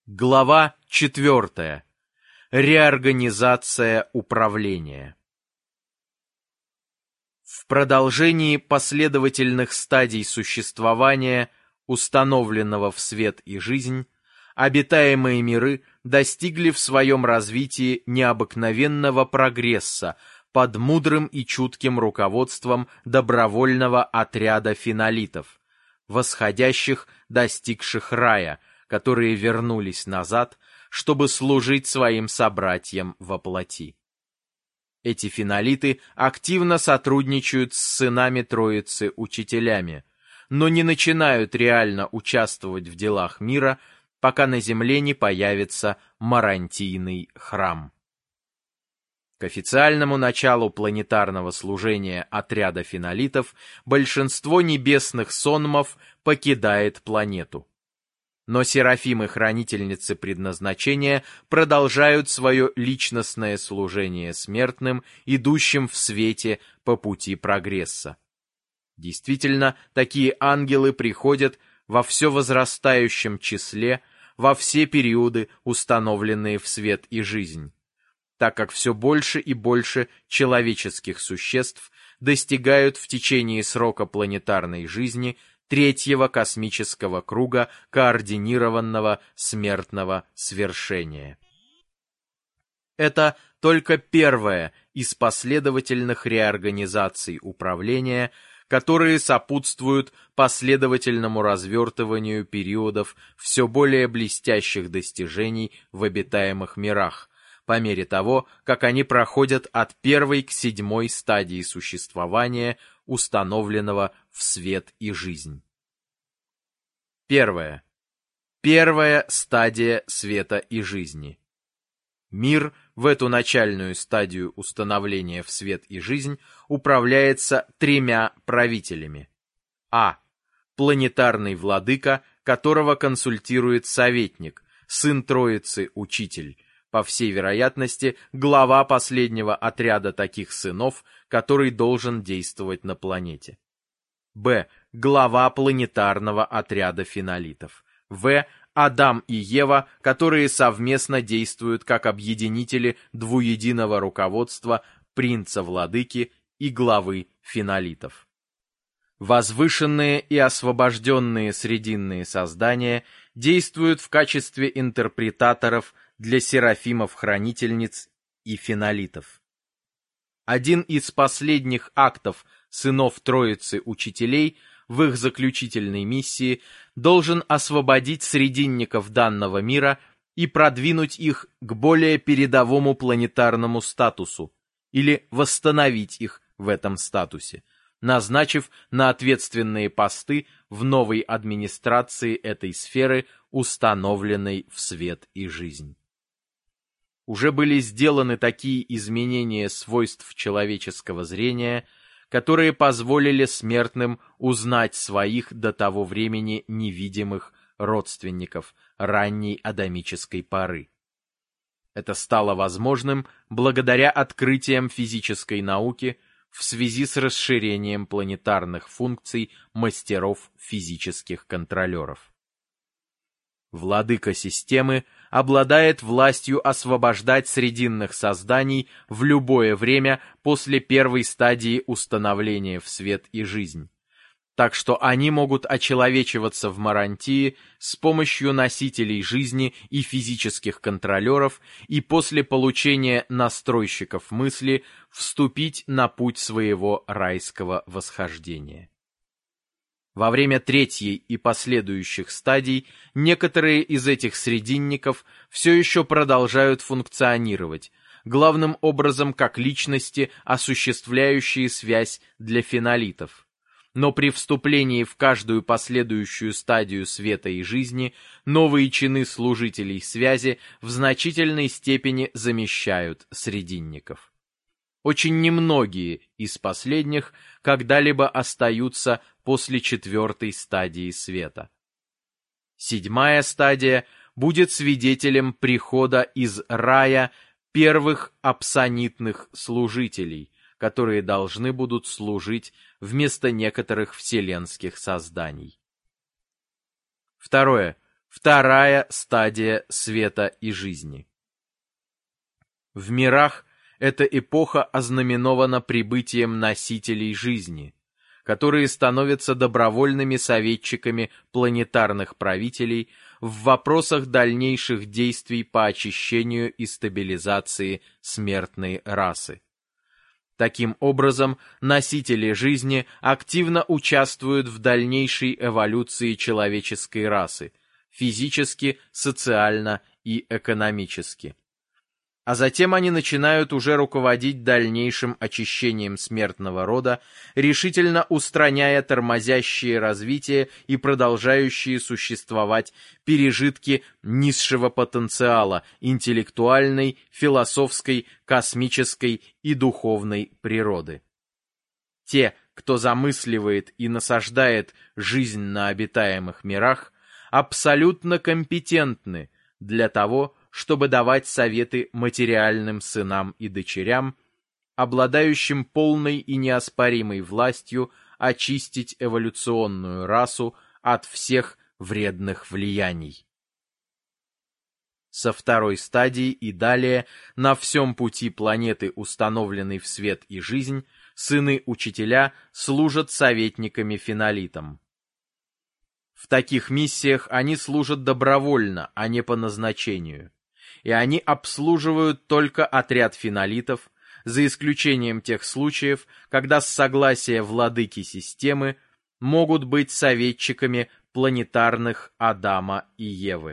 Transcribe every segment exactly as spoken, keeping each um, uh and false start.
Глава четвертая. Реорганизация управления. В продолжении последовательных стадий существования, установленного в свет и жизнь, обитаемые миры достигли в своем развитии необыкновенного прогресса под мудрым и чутким руководством добровольного отряда фенолитов, восходящих, достигших рая, которые вернулись назад, чтобы служить своим собратьям во плоти. Эти фенолиты активно сотрудничают с сынами Троицы учителями, но не начинают реально участвовать в делах мира, пока на земле не появится Марантийный храм. К официальному началу планетарного служения отряда фенолитов большинство небесных сонмов покидает планету. Но серафимы-хранительницы предназначения продолжают свое личностное служение смертным, идущим в свете по пути прогресса. Действительно, такие ангелы приходят во все возрастающем числе, во все периоды, установленные в свет и жизнь, так как все больше и больше человеческих существ достигают в течение срока планетарной жизни третьего космического круга координированного смертного свершения. Это только первая из последовательных реорганизаций управления, которые сопутствуют последовательному развертыванию периодов все более блестящих достижений в обитаемых мирах, по мере того, как они проходят от первой к седьмой стадии существования, установленного в свет и жизнь. Первое. Первая стадия света и жизни. Мир в эту начальную стадию установления в свет и жизнь управляется тремя правителями. А. Планетарный владыка, которого консультирует советник, сын Троицы Учитель, по всей вероятности, глава последнего отряда таких сынов, который должен действовать на планете. Б. Глава планетарного отряда фенолитов. В. Адам и Ева, которые совместно действуют как объединители двуединого руководства принца-владыки и главы фенолитов. Возвышенные и освобожденные срединные создания действуют в качестве интерпретаторов для серафимов-хранительниц и фенолитов. Один из последних актов сынов Троицы Учителей в их заключительной миссии должен освободить срединников данного мира и продвинуть их к более передовому планетарному статусу или восстановить их в этом статусе, назначив на ответственные посты в новой администрации этой сферы, установленной в свет и жизнь. Уже были сделаны такие изменения свойств человеческого зрения, которые позволили смертным узнать своих до того времени невидимых родственников ранней адамической поры. Это стало возможным благодаря открытиям физической науки в связи с расширением планетарных функций мастеров физических контролеров. Владыка системы обладает властью освобождать срединных созданий в любое время после первой стадии установления в свет и жизнь, так что они могут очеловечиваться в Марантии с помощью носителей жизни и физических контролеров и после получения настройщиков мысли вступить на путь своего райского восхождения. Во время третьей и последующих стадий некоторые из этих срединников все еще продолжают функционировать, главным образом как личности, осуществляющие связь для фенолитов. Но при вступлении в каждую последующую стадию света и жизни новые чины служителей связи в значительной степени замещают срединников. Очень немногие из последних когда-либо остаются после четвертой стадии света. Седьмая стадия будет свидетелем прихода из рая первых апсонитных служителей, которые должны будут служить вместо некоторых вселенских созданий. Второе. Вторая стадия света и жизни. В мирах эта эпоха ознаменована прибытием носителей жизни, которые становятся добровольными советчиками планетарных правителей в вопросах дальнейших действий по очищению и стабилизации смертной расы. Таким образом, носители жизни активно участвуют в дальнейшей эволюции человеческой расы, физически, социально и экономически. А затем они начинают уже руководить дальнейшим очищением смертного рода, решительно устраняя тормозящие развитие и продолжающие существовать пережитки низшего потенциала интеллектуальной, философской, космической и духовной природы. Те, кто замысливает и насаждает жизнь на обитаемых мирах, абсолютно компетентны для того, чтобы давать советы материальным сынам и дочерям, обладающим полной и неоспоримой властью очистить эволюционную расу от всех вредных влияний. Со второй стадии и далее на всем пути планеты, установленной в свет и жизнь, сыны-учителя служат советниками-фенолитам. В таких миссиях они служат добровольно, а не по назначению. И они обслуживают только отряд фенолитов, за исключением тех случаев, когда с согласия владыки системы могут быть советчиками планетарных Адама и Евы.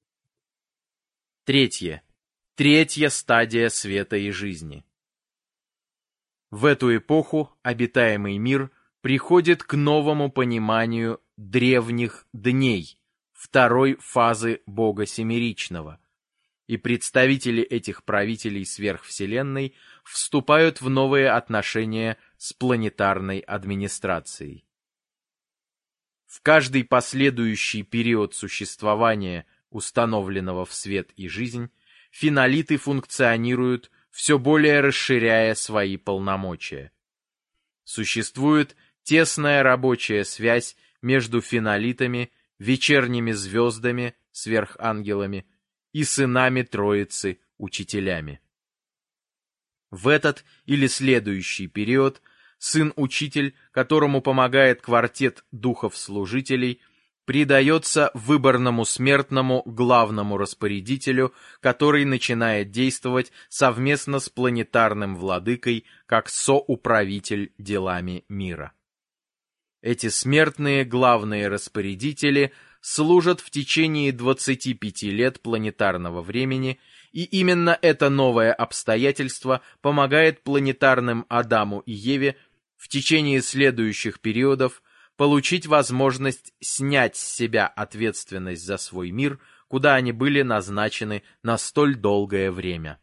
Третье. Третья стадия света и жизни. В эту эпоху обитаемый мир приходит к новому пониманию древних дней, второй фазы Бога Семеричного, и представители этих правителей сверхвселенной вступают в новые отношения с планетарной администрацией. В каждый последующий период существования, установленного в свет и жизнь, фенолиты функционируют, все более расширяя свои полномочия. Существует тесная рабочая связь между фенолитами, вечерними звездами, сверхангелами, и сынами Троицы, учителями. В этот или следующий период сын-учитель, которому помогает квартет духов-служителей, придается выборному смертному главному распорядителю, который начинает действовать совместно с планетарным владыкой как соуправитель делами мира. Эти смертные главные распорядители служат в течение двадцати пяти лет планетарного времени, и именно это новое обстоятельство помогает планетарным Адаму и Еве в течение следующих периодов получить возможность снять с себя ответственность за свой мир, куда они были назначены на столь долгое время.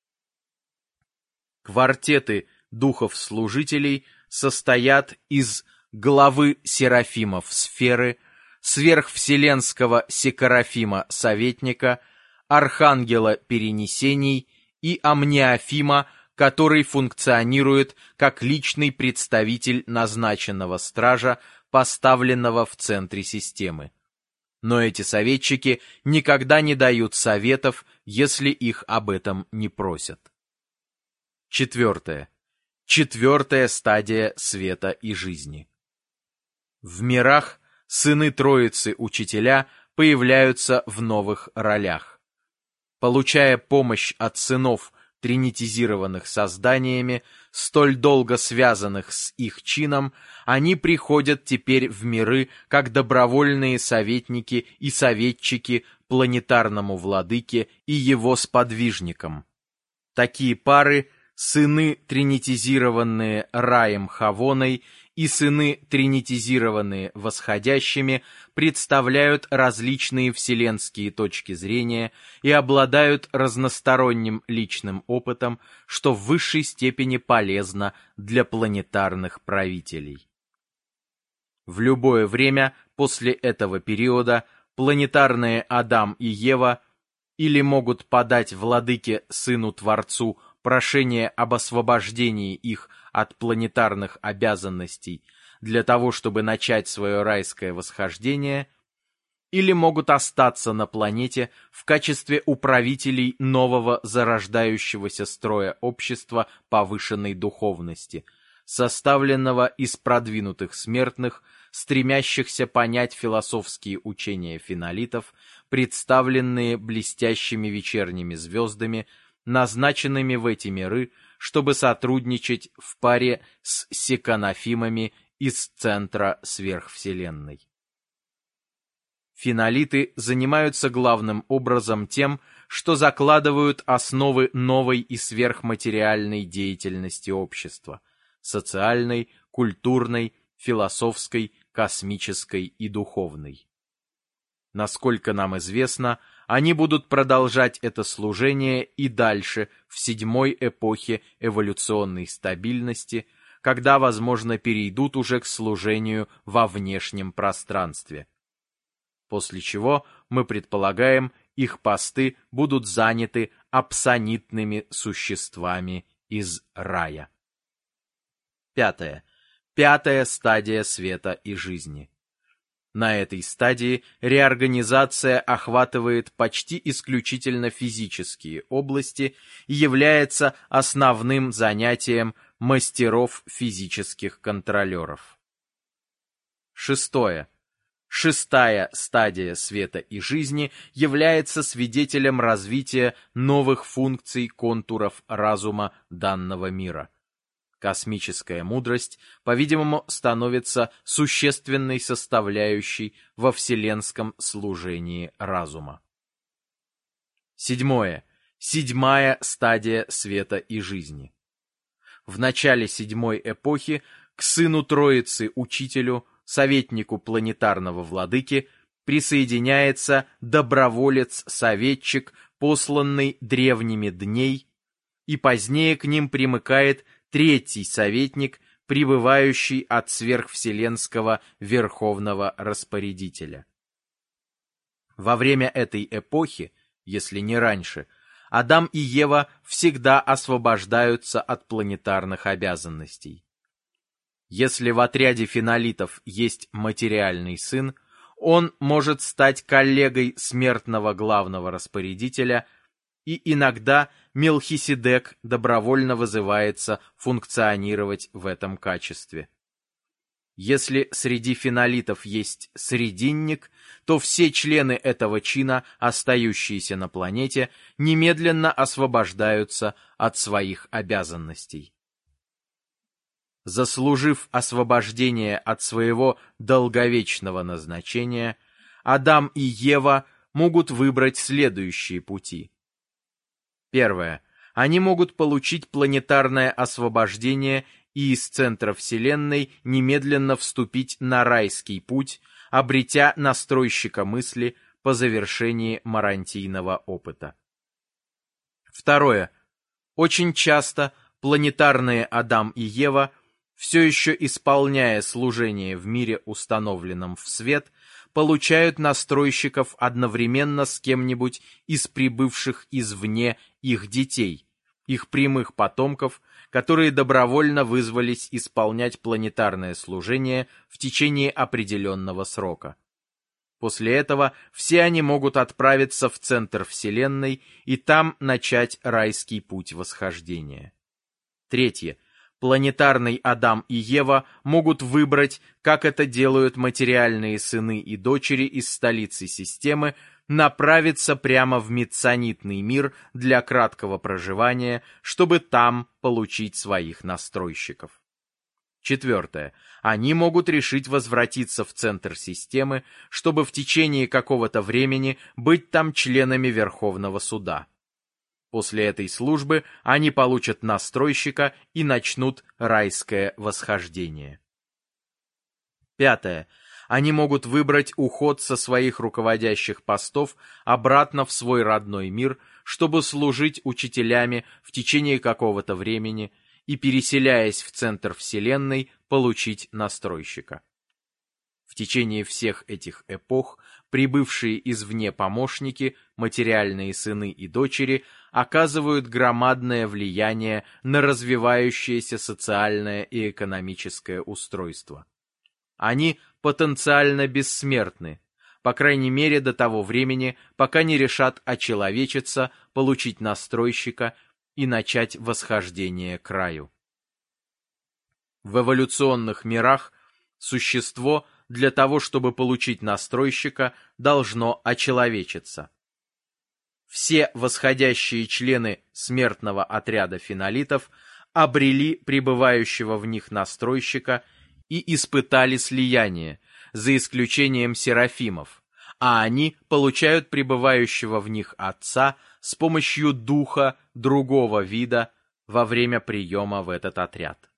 Квартеты духов-служителей состоят из главы серафимов сферы, сверхвселенского секарафима-советника, архангела перенесений и амниофима, который функционирует как личный представитель назначенного стража, поставленного в центре системы. Но эти советчики никогда не дают советов, если их об этом не просят. Четвертое. Четвертая стадия света и жизни. В мирах сыны Троицы Учителя появляются в новых ролях. Получая помощь от сынов, тринитизированных созданиями, столь долго связанных с их чином, они приходят теперь в миры как добровольные советники и советчики планетарному владыке и его сподвижникам. Такие пары — сыны, тринитизированные Раем Хавоной, и сыны, тринитизированные восходящими, представляют различные вселенские точки зрения и обладают разносторонним личным опытом, что в высшей степени полезно для планетарных правителей. В любое время после этого периода планетарные Адам и Ева или могут подать владыке сыну-творцу прошение об освобождении их от планетарных обязанностей для того, чтобы начать свое райское восхождение, или могут остаться на планете в качестве управителей нового зарождающегося строя общества повышенной духовности, составленного из продвинутых смертных, стремящихся понять философские учения фенолитов, представленные блестящими вечерними звездами, назначенными в эти миры, чтобы сотрудничать в паре с секанофимами из центра сверхвселенной. Фенолиты занимаются главным образом тем, что закладывают основы новой и сверхматериальной деятельности общества – социальной, культурной, философской, космической и духовной. Насколько нам известно, они будут продолжать это служение и дальше, в седьмой эпохе эволюционной стабильности, когда, возможно, перейдут уже к служению во внешнем пространстве. После чего, мы предполагаем, их посты будут заняты апсонитными существами из рая. Пятое. Пятая стадия света и жизни. На этой стадии реорганизация охватывает почти исключительно физические области и является основным занятием мастеров физических контролеров. Шестое. Шестая стадия света и жизни является свидетелем развития новых функций контуров разума данного мира. Космическая мудрость, по-видимому, становится существенной составляющей во вселенском служении разума. Седьмое. Седьмая стадия света и жизни. В начале седьмой эпохи к сыну Троицы Учителю, советнику планетарного владыки, присоединяется доброволец-советчик, посланный древними дней, и позднее к ним примыкает третий советник, прибывающий от сверхвселенского верховного распорядителя. Во время этой эпохи, если не раньше, Адам и Ева всегда освобождаются от планетарных обязанностей. Если в отряде фенолитов есть материальный сын, он может стать коллегой смертного главного распорядителя, и иногда Мелхиседек добровольно вызывается функционировать в этом качестве. Если среди фенолитов есть срединник, то все члены этого чина, остающиеся на планете, немедленно освобождаются от своих обязанностей. Заслужив освобождение от своего долговечного назначения, Адам и Ева могут выбрать следующие пути. Первое. Они могут получить планетарное освобождение и из центра Вселенной немедленно вступить на райский путь, обретя настройщика мысли по завершении марантийного опыта. Второе. Очень часто планетарные Адам и Ева, все еще исполняя служение в мире, установленном в свет, получают настройщиков одновременно с кем-нибудь из прибывших извне их детей, их прямых потомков, которые добровольно вызвались исполнять планетарное служение в течение определенного срока. После этого все они могут отправиться в центр Вселенной и там начать райский путь восхождения. Третье. Планетарный Адам и Ева могут выбрать, как это делают материальные сыны и дочери из столицы системы, направиться прямо в метсонитный мир для краткого проживания, чтобы там получить своих настройщиков. Четвертое. Они могут решить возвратиться в центр системы, чтобы в течение какого-то времени быть там членами Верховного Суда. После этой службы они получат настройщика и начнут райское восхождение. Пятое. Они могут выбрать уход со своих руководящих постов обратно в свой родной мир, чтобы служить учителями в течение какого-то времени и, переселяясь в центр Вселенной, получить настройщика. В течение всех этих эпох прибывшие извне помощники, материальные сыны и дочери, оказывают громадное влияние на развивающееся социальное и экономическое устройство. Они потенциально бессмертны, по крайней мере до того времени, пока не решат очеловечиться, получить настройщика и начать восхождение к раю. В эволюционных мирах существо для того, чтобы получить настройщика, должно очеловечиться. Все восходящие члены смертного отряда фенолитов обрели пребывающего в них настройщика и испытали слияние, за исключением серафимов, а они получают пребывающего в них отца с помощью духа другого вида во время приема в этот отряд.